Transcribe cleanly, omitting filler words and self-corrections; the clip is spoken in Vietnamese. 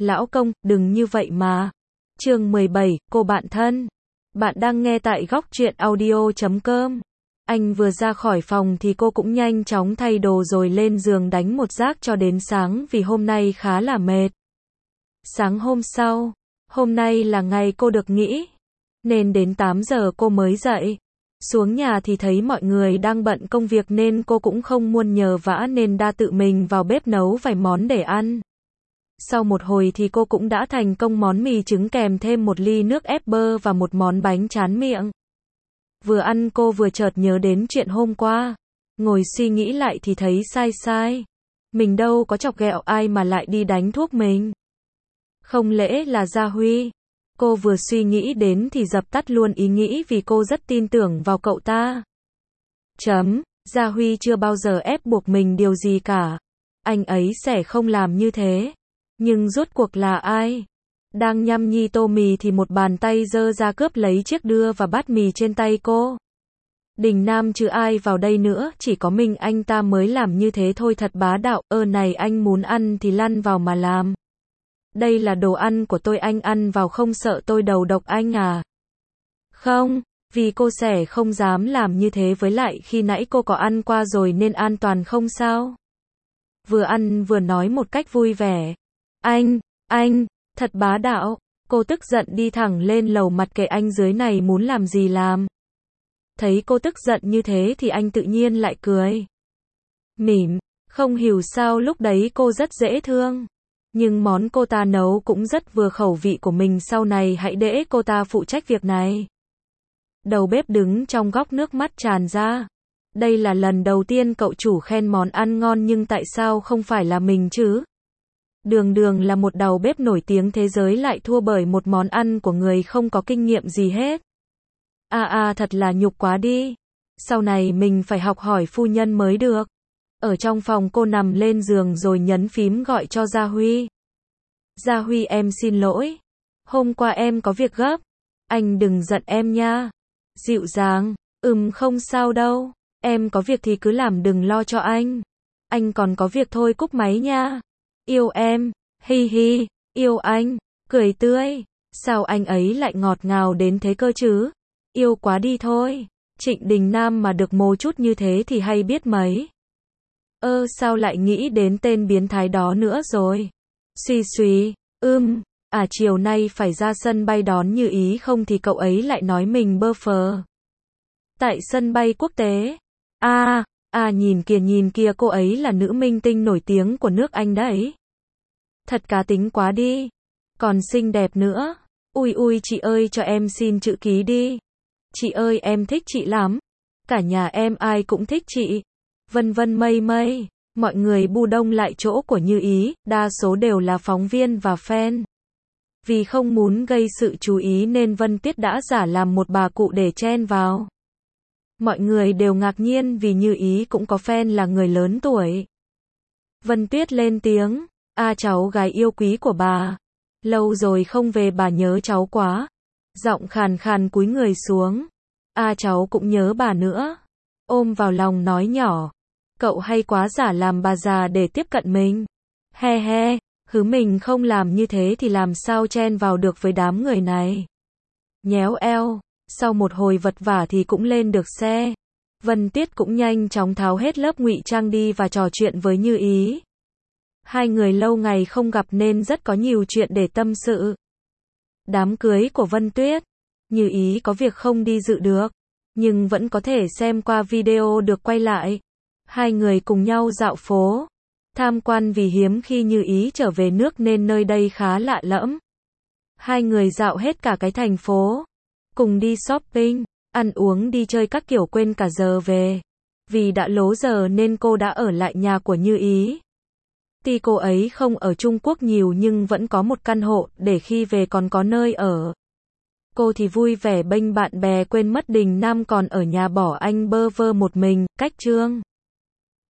Lão công, đừng như vậy mà. Chương 17, cô bạn thân. Bạn đang nghe tại góc truyện audio.com. Anh vừa ra khỏi phòng thì cô cũng nhanh chóng thay đồ rồi lên giường đánh một giấc cho đến sáng vì hôm nay khá là mệt. Sáng hôm sau, hôm nay là ngày cô được nghỉ, nên đến 8 giờ cô mới dậy. Xuống nhà thì thấy mọi người đang bận công việc nên cô cũng không muốn nhờ vả nên đã tự mình vào bếp nấu vài món để ăn. Sau một hồi thì cô cũng đã thành công món mì trứng kèm thêm một ly nước ép bơ và một món bánh tráng miệng. Vừa ăn cô vừa chợt nhớ đến chuyện hôm qua. Ngồi suy nghĩ lại thì thấy sai. Mình đâu có chọc ghẹo ai mà lại đi đánh thuốc mình. Không lẽ là Gia Huy? Cô vừa suy nghĩ đến thì dập tắt luôn ý nghĩ vì cô rất tin tưởng vào cậu ta. Gia Huy chưa bao giờ ép buộc mình điều gì cả. Anh ấy sẽ không làm như thế. Nhưng rốt cuộc là ai? Đang nhâm nhi tô mì thì một bàn tay giơ ra cướp lấy chiếc đưa và bát mì trên tay cô. Đình Nam chứ ai vào đây nữa, chỉ có mình anh ta mới làm như thế thôi, thật bá đạo. Này anh muốn ăn thì lăn vào mà làm. Đây là đồ ăn của tôi, anh ăn vào không sợ tôi đầu độc anh à? Không, vì cô sẽ không dám làm như thế, với lại khi nãy cô có ăn qua rồi nên an toàn không sao. Vừa ăn vừa nói một cách vui vẻ. Anh, thật bá đạo. Cô tức giận đi thẳng lên lầu, mặt kệ anh dưới này muốn làm gì làm. Thấy cô tức giận như thế thì anh tự nhiên lại cười. Mỉm, không hiểu sao lúc đấy cô rất dễ thương. Nhưng món cô ta nấu cũng rất vừa khẩu vị của mình, sau này hãy để cô ta phụ trách việc này. Đầu bếp đứng trong góc nước mắt tràn ra. Đây là lần đầu tiên cậu chủ khen món ăn ngon nhưng tại sao không phải là mình chứ? Đường là một đầu bếp nổi tiếng thế giới lại thua bởi một món ăn của người không có kinh nghiệm gì hết. Thật là nhục quá đi. Sau này mình phải học hỏi phu nhân mới được. Ở trong phòng cô nằm lên giường rồi nhấn phím gọi cho Gia Huy. Gia Huy, em xin lỗi. Hôm qua em có việc gấp. Anh đừng giận em nha. Dịu dàng, không sao đâu. Em có việc thì cứ làm, đừng lo cho anh. Anh còn có việc thôi, cúp máy nha. Yêu em, hi, yêu anh, cười tươi. Sao anh ấy lại ngọt ngào đến thế cơ chứ? Yêu quá đi thôi. Trịnh Đình Nam mà được mô chút như thế thì hay biết mấy. Sao lại nghĩ đến tên biến thái đó nữa rồi? Suy, chiều nay phải ra sân bay đón Như Ý, không thì cậu ấy lại nói mình bơ phờ. Tại sân bay quốc tế. Nhìn kìa, cô ấy là nữ minh tinh nổi tiếng của nước Anh đấy. Thật cá tính quá đi. Còn xinh đẹp nữa. Ui chị ơi, cho em xin chữ ký đi. Chị ơi, em thích chị lắm. Cả nhà em ai cũng thích chị. Vân mây. Mọi người bu đông lại chỗ của Như Ý, đa số đều là phóng viên và fan. Vì không muốn gây sự chú ý nên Vân Tuyết đã giả làm một bà cụ để chen vào. Mọi người đều ngạc nhiên vì Như Ý cũng có fan là người lớn tuổi. Vân Tuyết lên tiếng. Cháu gái yêu quý của bà. Lâu rồi không về, bà nhớ cháu quá. Giọng khàn cúi người xuống. Cháu cũng nhớ bà nữa. Ôm vào lòng nói nhỏ. Cậu hay quá, giả làm bà già để tiếp cận mình. He, mình không làm như thế thì làm sao chen vào được với đám người này. Nhéo eo. Sau một hồi vật vả thì cũng lên được xe. Vân Tuyết cũng nhanh chóng tháo hết lớp ngụy trang đi và trò chuyện với Như Ý. Hai người lâu ngày không gặp nên rất có nhiều chuyện để tâm sự. Đám cưới của Vân Tuyết. Như Ý có việc không đi dự được, nhưng vẫn có thể xem qua video được quay lại. Hai người cùng nhau dạo phố, tham quan vì hiếm khi Như Ý trở về nước nên nơi đây khá lạ lẫm. Hai người dạo hết cả cái thành phố, cùng đi shopping, ăn uống, đi chơi các kiểu, quên cả giờ về. Vì đã lố giờ nên cô đã ở lại nhà của Như Ý. Tuy cô ấy không ở Trung Quốc nhiều nhưng vẫn có một căn hộ để khi về còn có nơi ở. Cô thì vui vẻ bênh bạn bè, quên mất Đình Nam còn ở nhà bỏ anh bơ vơ một mình. Cách chương